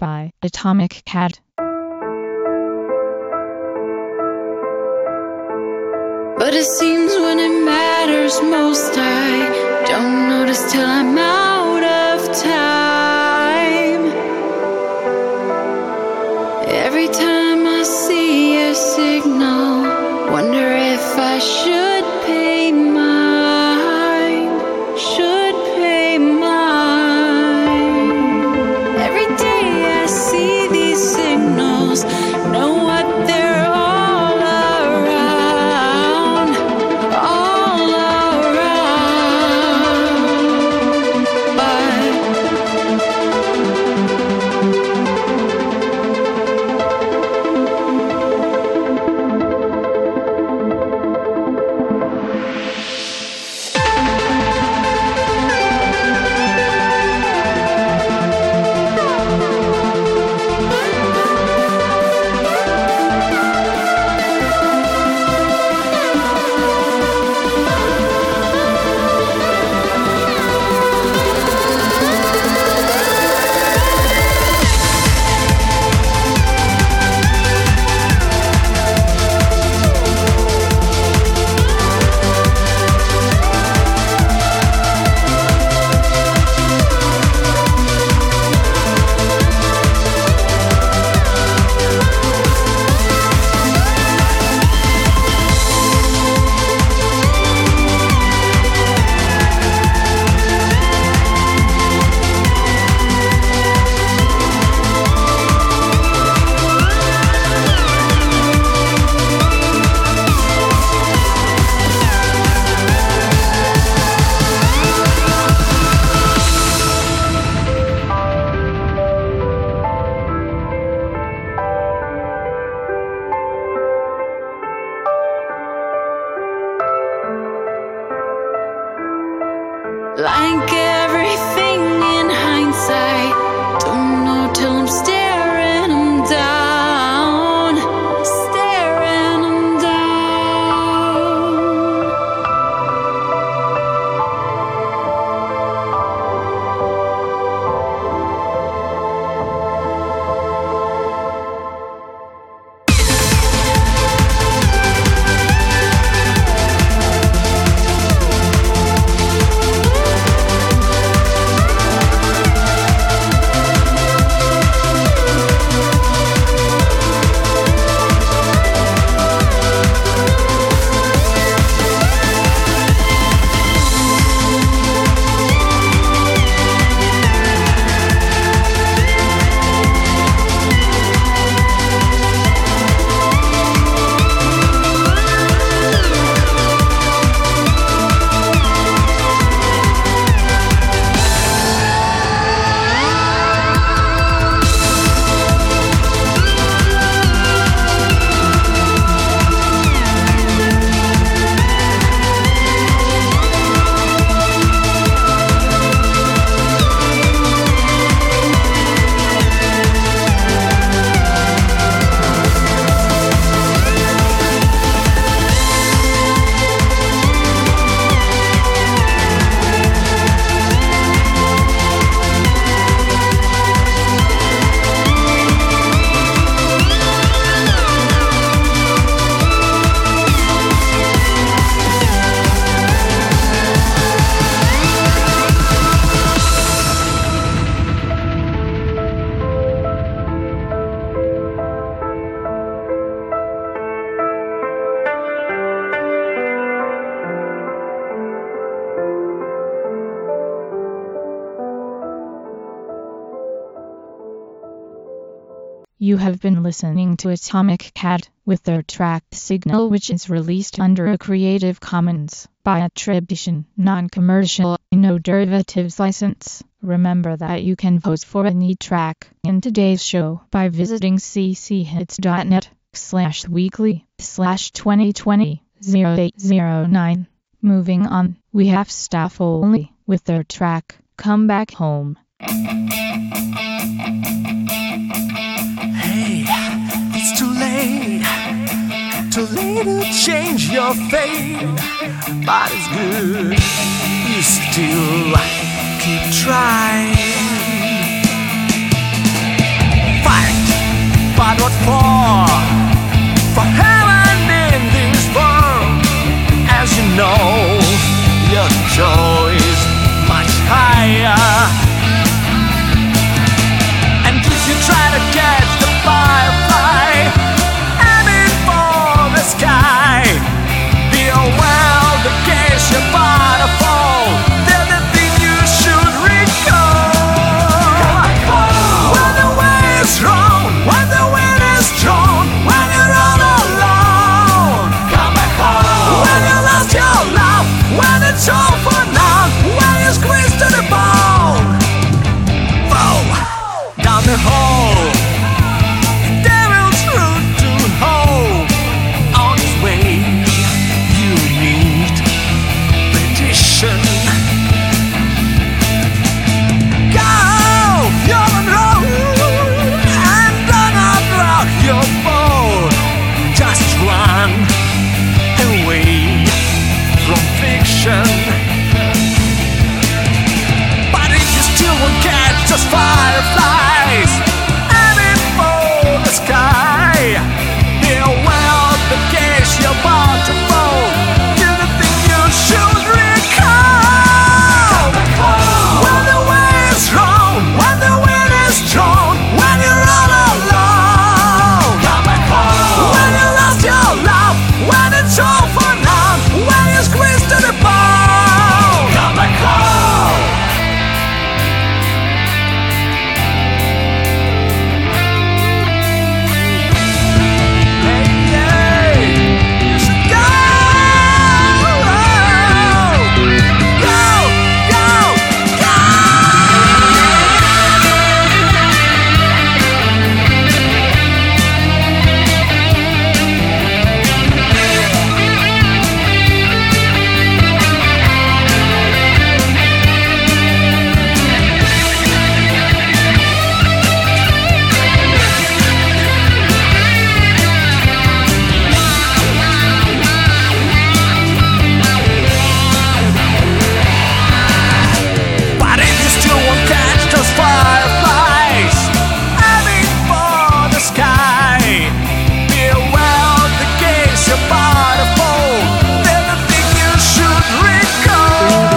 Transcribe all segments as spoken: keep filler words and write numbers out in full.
by Atomic Cat. But it seems when it matters most, I don't notice till I'm out of time. Every time I see a signal, wonder if I should pay mine, should pay mine. Every day I see these signals, know what they're all around, all around. But like everything in hindsight, don't know till I'm staring them down, staring them down. You have been listening to Atomic Cat with their track Signal, which is released under a Creative Commons by attribution, non-commercial, no derivatives license. Remember that you can vote for any track in today's show by visiting cchits.net slash weekly slash 2020 0809. Moving on, we have Staff Only with their track Come Back Home. It's too late, too late to change your fate, but it's good, you still keep trying. for, for heaven in this world. As you know, your joy is much higher. And if you try to catch the firefly, aiming for the sky, be aware the case you're about to fall. They're the thing you should recall. When the way is wrong, when the wind is strong, when you're all alone, come back home. When you lost your love, when it's all for now, when you're squeezed to the bone. Boom, down the hole, devil's route to hope. On his way, you need petition. Go, you're on road, and do not rock your boat. Just run away from fiction. But if you still won't catch those fireflies, aiming for the sky, be aware of the case you're about to fall. Do the thing you should recall. When the way is wrong, when the wind is strong, when you're all alone, come back home. When you lost your love, when it's all for now, when you're squeezed to the bone, come back home. Hey, hey, you should go, go, go, go. But if you still won't catch those fireflies, aiming for the sky, be aware of the case you're about to fall. They're the thing you should recall.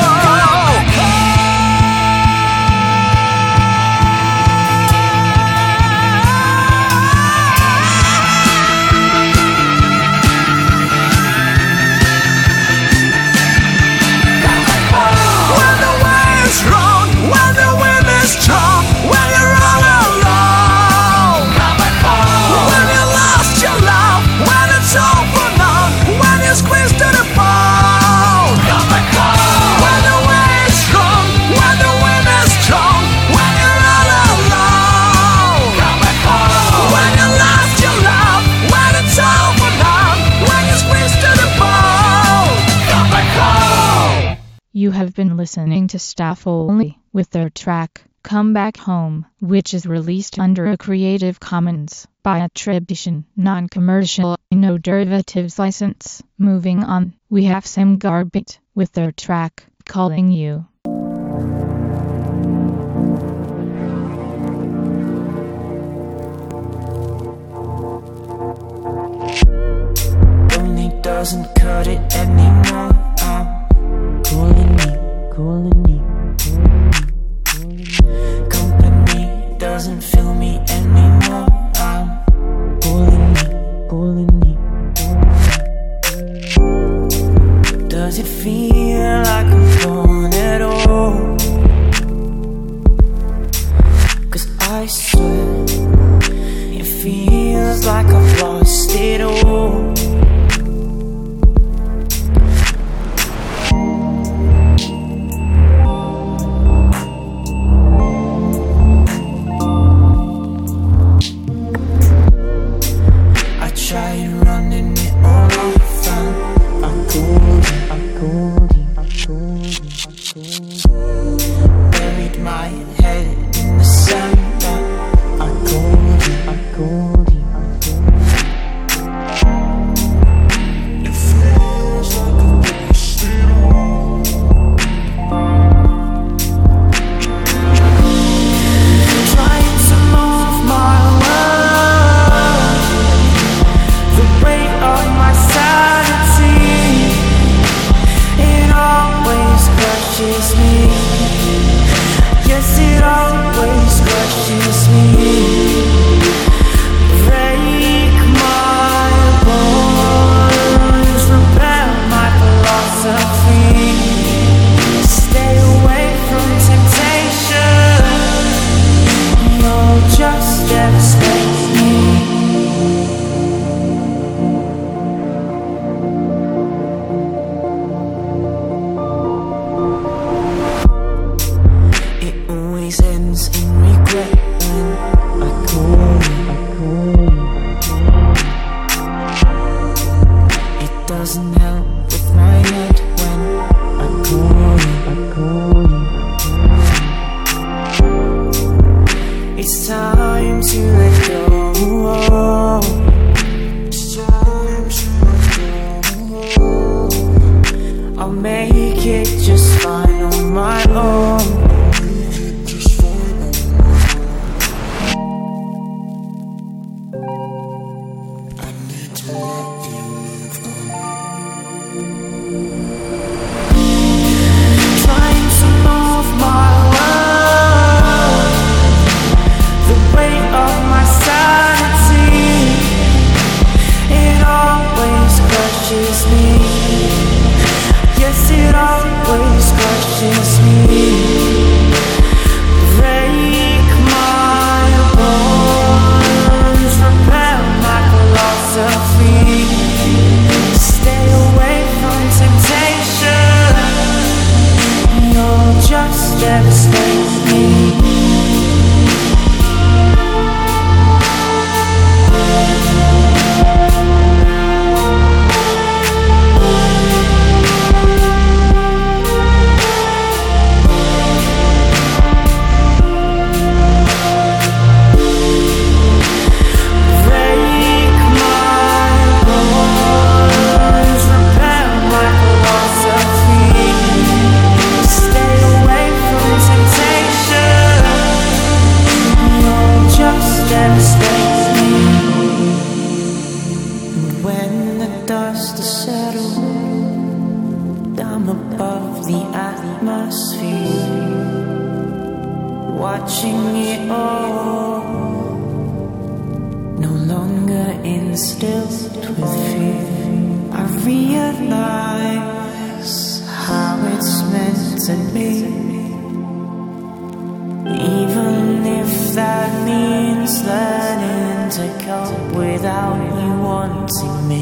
When the way is wrong, when the wind is strong, when you're all alone, come back home. When you lost your love, when it's all for now, when you're squeezed to the bone, come back home. When the way is wrong, when the wind is strong, when you're all alone, come back home. When you lost your love, when it's all for now, when you're squeezed to the bone, come back home. You have been listening to Staff Only with their track Come Back Home, which is released under a Creative Commons by attribution, non-commercial, no derivatives license. Moving on, we have Sam Garbett with their track Calling You. Only doesn't cut it anymore. I'm calling you, calling you, calling you. Company doesn't fill me anymore. I'm calling you, calling you, calling you. Does it feel like I'm gone at all? 'Cause I swear it feels like I've lost it all. I tried running it all off and I called you, I called you, I called you, I called you. Buried my head in the sand and I called you, I called you, I called you. crushes me. Yes, it always crushes me. Break my bones, repair my philosophy. Stay away from temptation. You'll just devastate me. In regret when I call you, I call you. It doesn't help with my head when I call you, I call you. It's time to let go. It's time to let go. I'll make it just fine on my own. Trying to move my world, the weight of my sanity, it always crushes me. Yes, it always crushes me. Break my bones, repair my philosophy. Stay away from temptation. You'll just devastate me. When the dust is settled, I'm above the atmosphere, watching it all, no longer instilled with fear. I realize how it's meant to be, even if that means learning to cope without you wanting me.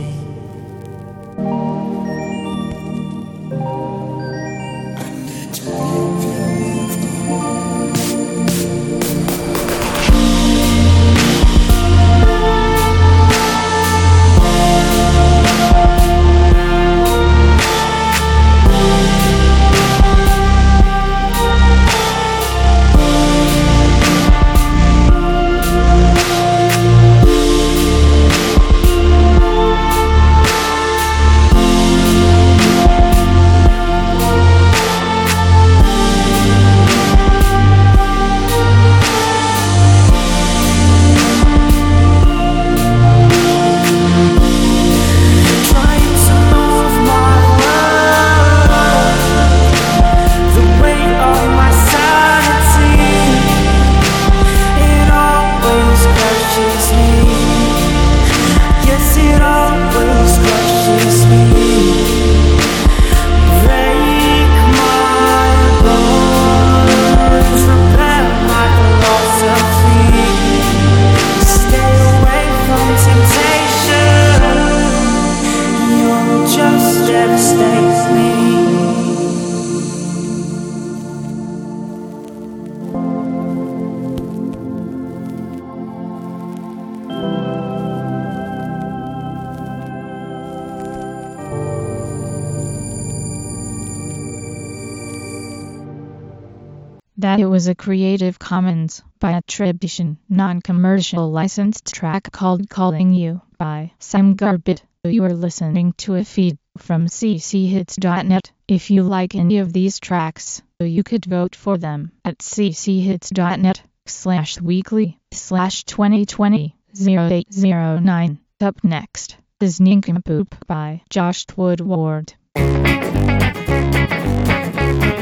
That it was a Creative Commons by attribution, non-commercial licensed track called Calling You by Sam Garbett. You are listening to a feed from c c hits dot net. If you like any of these tracks, you could vote for them at c c hits dot net slash weekly slash twenty twenty oh eight oh nine. Up next is Nincompoop by Josh Woodward.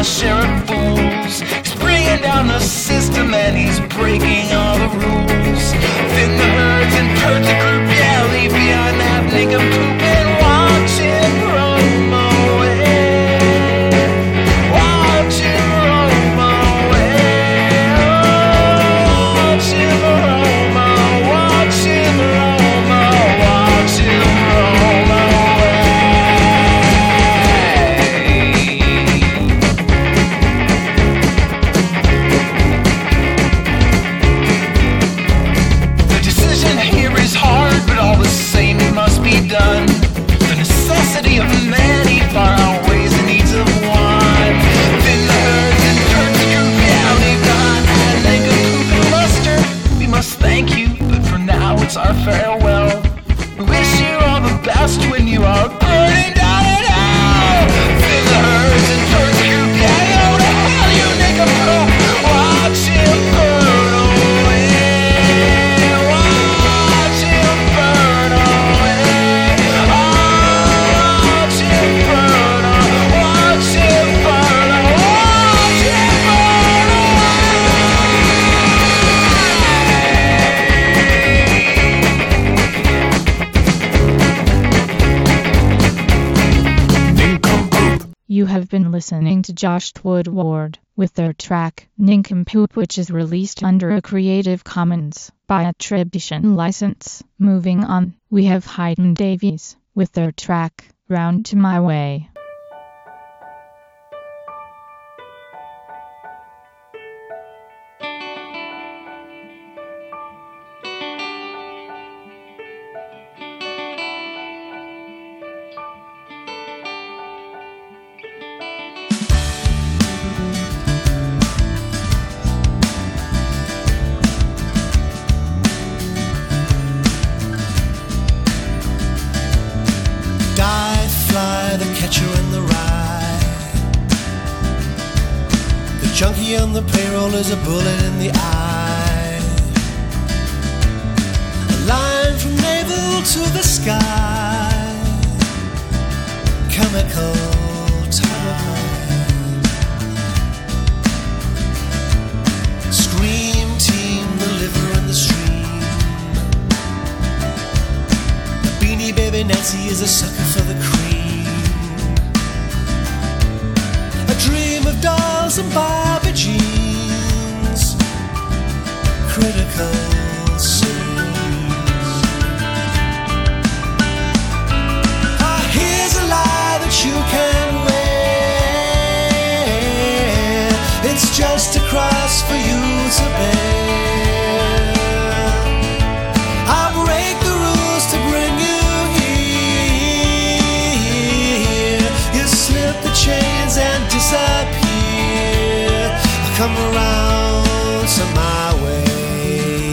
share of fools. He's bringing down the system and he's breaking all the rules. Thin the herds and purge the group, yeah, leave behind that nincompoop and watch him roam away. Watch him roam away. Watch him roam away. Watch him roam away. Watch him roam away. The decision here is hard, but all the same it must be done. The necessity of many far outweighs the needs of one. Thin the herds and turns the group, yeah, leave behind and they could poop and luster. We must thank you, but for now it's our farewell. We wish you all the best when you are burning down in hell. Thin the herds and turns the group, yeah, go to hell, you nincompoop. Watch him burn away. Watch him burn away. Watch him burn away. Watch him burn away. Watch him burn away. Nincompoop. You have been listening to Josh Woodward with their track Nincompoop, which is released under a Creative Commons by attribution license. Moving on, we have Hayden Davies with their track Round to My Way. Die, fly, the catcher and the rye. The junkie on the payroll is a bullet in the eye. A line from navel to the sky. Chemical tide. Scream team, the liver and the stream. Beanie Baby Nancy is a sucker for the cream. A dream of dolls and Barbie jeans. Critical scenes. Ah, here's a lie that you can wear. It's just a cross for you to bear. I'll break the rules to bring you here. You slip the chains and disappear. Come around to my way.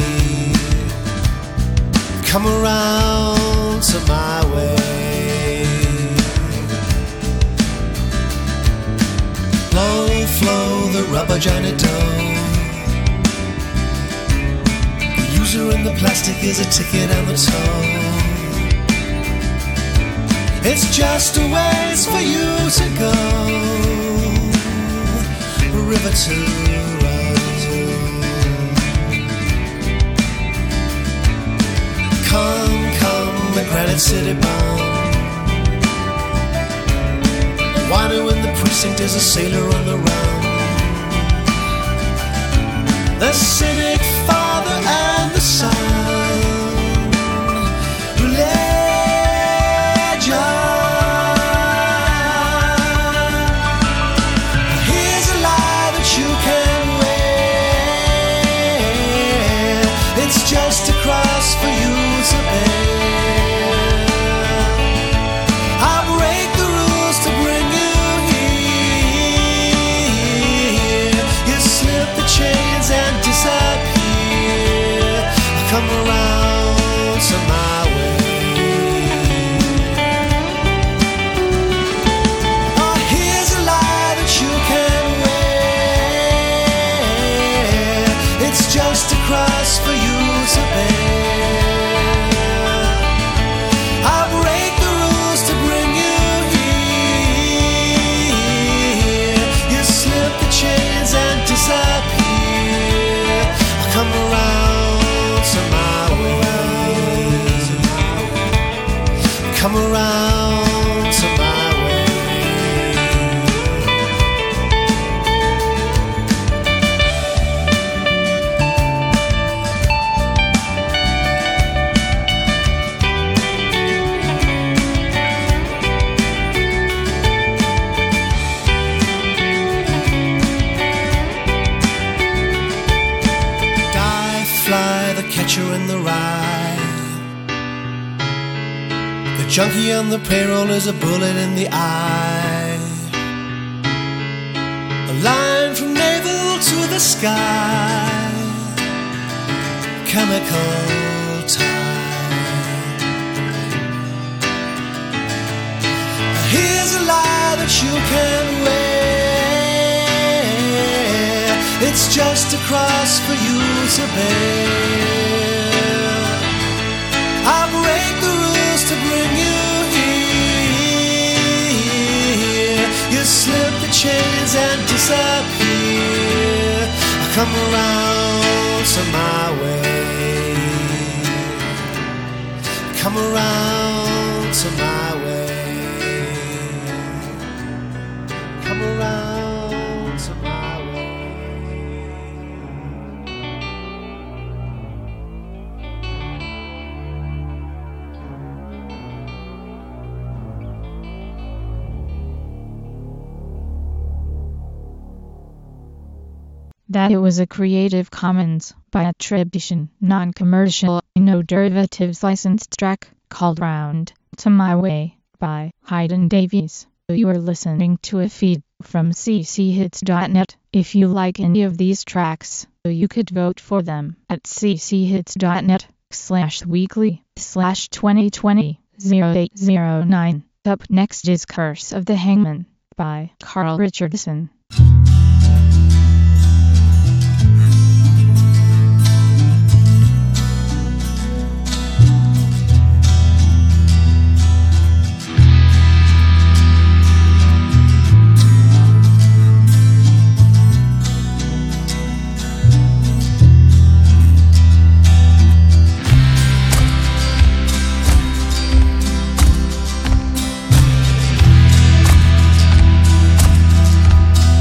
Come around to my way. Low flow, the rubber giant dough. The user in the plastic is a ticket on the toe. It's just a ways for you to go. A river to run to. Come, come, the Granite City bomb. Wino in the precinct is a sailor on the run. The cynic father and the son. Legend. Here's a lie that you can wear. It's just a cross for you to bear. I'll break the rules to bring you here. You slip the chains and disappear. Come around. Junkie on the payroll is a bullet in the eye. A line from navel to the sky. Chemical time. Here's a lie that you can wear. It's just a cross for you to bear. I'll break the rules to bring you here. You slip the chains and disappear. I come around to my way. Come around to my way. Come around to my way. That it was a Creative Commons by attribution, non-commercial, no derivatives licensed track called Round to My Way by Hayden Davies. You are listening to a feed from c c hits dot net. If you like any of these tracks, you could vote for them at c c hits dot net slash weekly slash twenty twenty oh eight oh nine. Up next is Curse of the Hangman by Carl Richardson. Come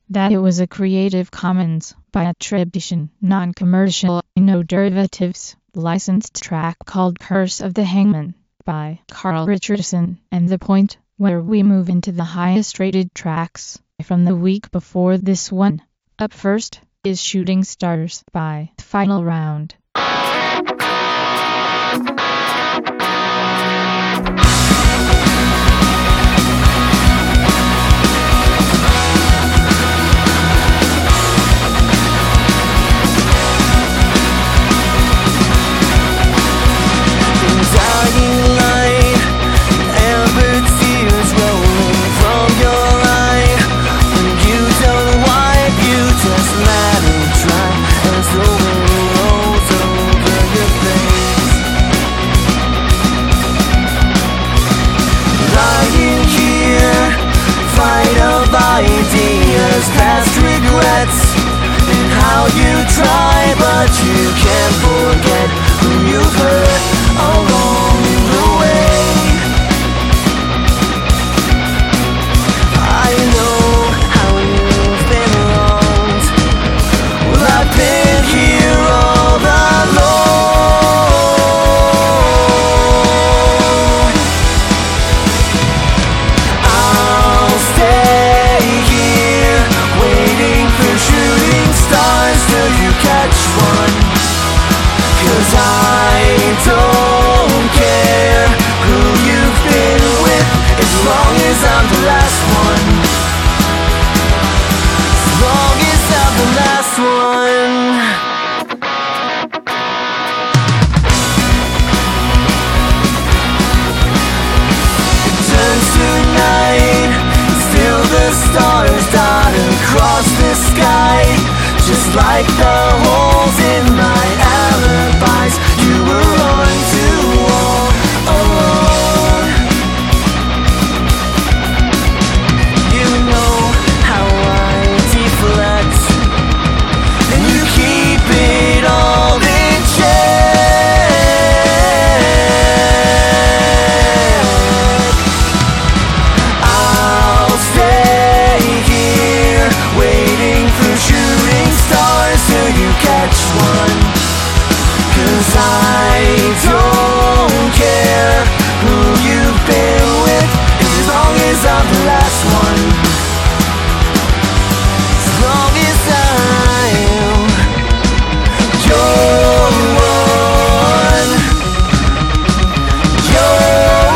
That it was a Creative Commons by attribution, non-commercial, no derivatives, licensed track called Curse of the Hangman by Carl Richardson, and the point where we move into the highest rated tracks from the week before this one. Up first is Shooting Stars by Final Round. Ideas, past regrets, and how you try, but you can't forget who you've hurt along the way. I know how you've been wronged. Well, I've been here all alone. I'll stay here, waiting for shooting stars till you catch one. 'Cause I don't care who you've been with, as long as I'm the last one. As long as I'm the last one. It turns to night, still the stars dot across the sky. Just like the holes in my alibis, you were on to all alone. You know how I deflect, and you keep it all in check. I'll stay here, waiting for shooting stars till you catch one. 'Cause I don't care who you've been with, as long as I'm the last one. As long as I'm your one. Your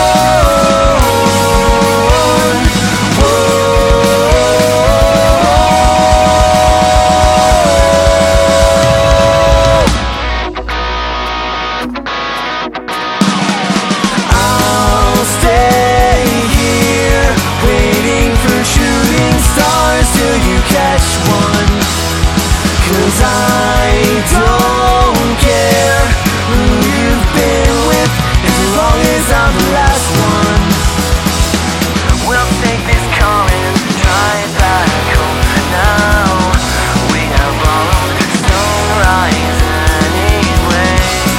one. I'll stay here, waiting for shooting stars till you catch one. 'Cause I don't care who you've been with, as long as I'm the last one. We'll take this coming, try it back home now. We have borrowed stone rise anyway.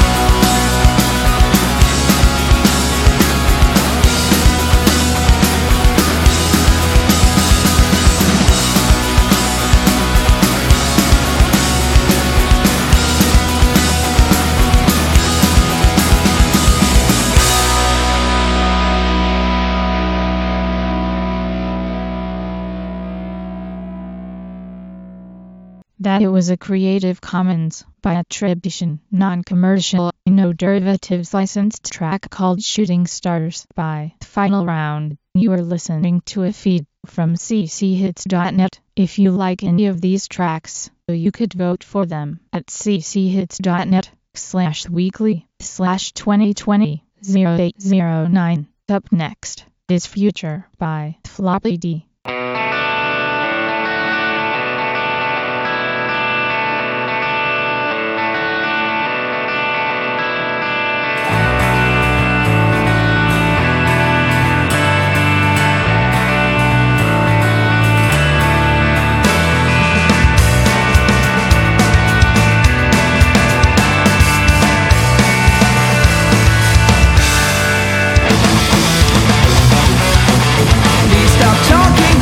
That it was a Creative Commons by attribution, non-commercial, no derivatives licensed track called Shooting Stars by Final Round. You are listening to a feed from c c hits dot net. If you like any of these tracks, you could vote for them at c c hits dot net slash weekly slash twenty twenty oh eight oh nine. Up next is Future by Floppy D. Stop talking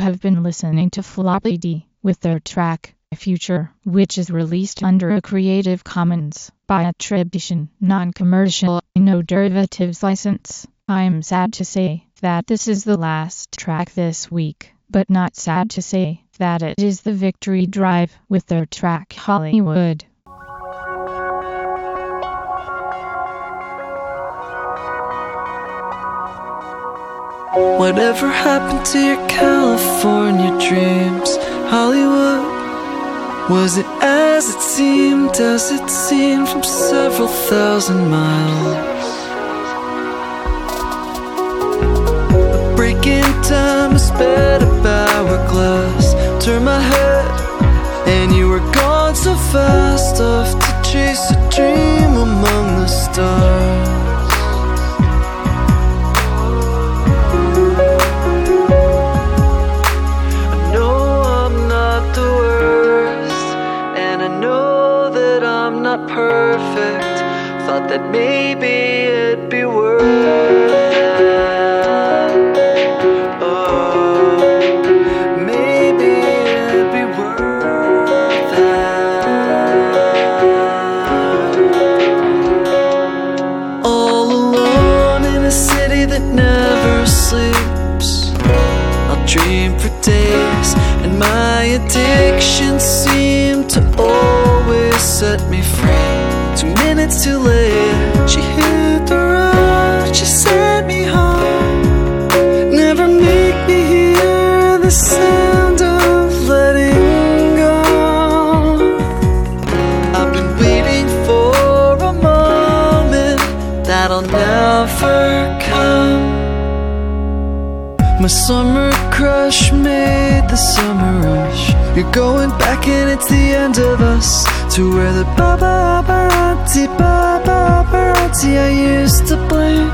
have been listening to Floppy D with their track Future, which is released under a Creative Commons by attribution, non-commercial, no derivatives license. I'm sad to say that this is the last track this week, but not sad to say that it is the Victory Drive with their track Hollywood. Whatever happened to your California dreams? Hollywood, was it as it seemed, as it seemed from several thousand miles? A break in time, a sped up hourglass. Turn my head, and you were gone so fast, off to chase a dream among the stars. Perfect, thought that maybe it'd be worth it. Oh, maybe it'd be worth it. All alone in a city that never sleeps, I'll dream for days, and my addiction seemed to always set me free. Two minutes too late, she hit the road, she sent me home. Never make me hear the sound of letting go. I've been waiting for a moment that'll never come. My summer crush made the summer rush. You're going back and it's the end of us, to where the paparazzi, paparazzi I used to blame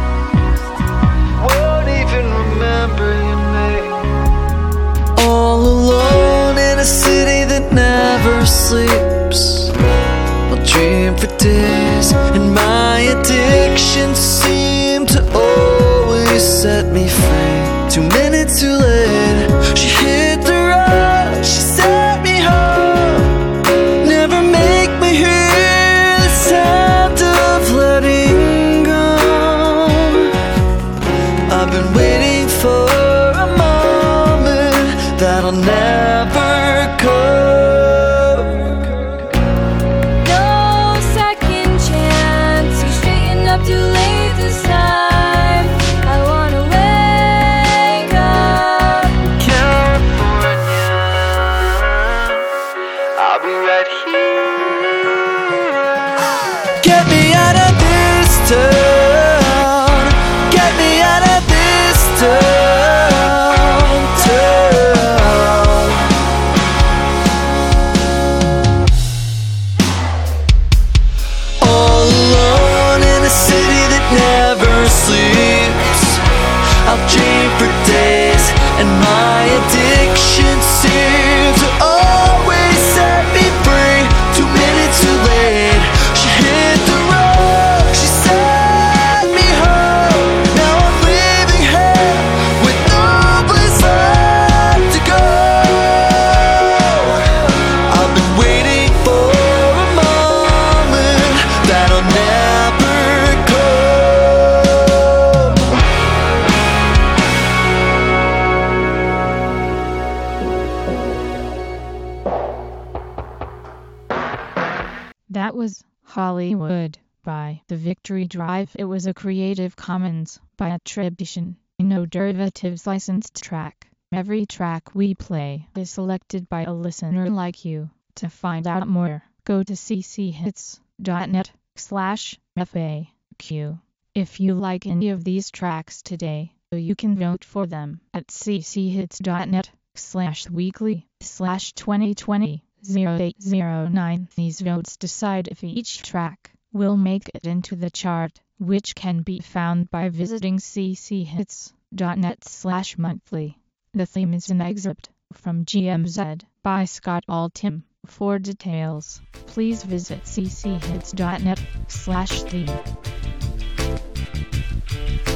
won't even remember your name. All alone in a city that never sleeps, I'll dream for days, and my addiction seemed to always set me free. Two minutes too late, she hit the road, she set me home. Never make me hear the sound of letting go. I've been waiting for a moment that'll never come. No second chance, you straighten up too late this time. I wanna wake up, California, I'll be right here. Get me out of this town, get me out of this town, town. All alone in a city that never sleeps, I'll dream for days, and my addiction seems to always set me free. Two minutes too late, she hit the road, she set me home. Now I'm leaving here with no place left to go. I've been waiting for a moment that'll never come. That was Hollywood by The Victory Drive. It was a Creative Commons by attribution, no derivatives licensed track. Every track we play is selected by a listener like you. To find out more, go to cchits.net slash FAQ. If you like any of these tracks today, you can vote for them at cchits.net slash weekly slash 2020 0809. These votes decide if each track will make it into the chart, which can be found by visiting cchits.net slash monthly. The theme is an excerpt from G M Z by Scott Altham. For details, please visit cchits.net slash theme.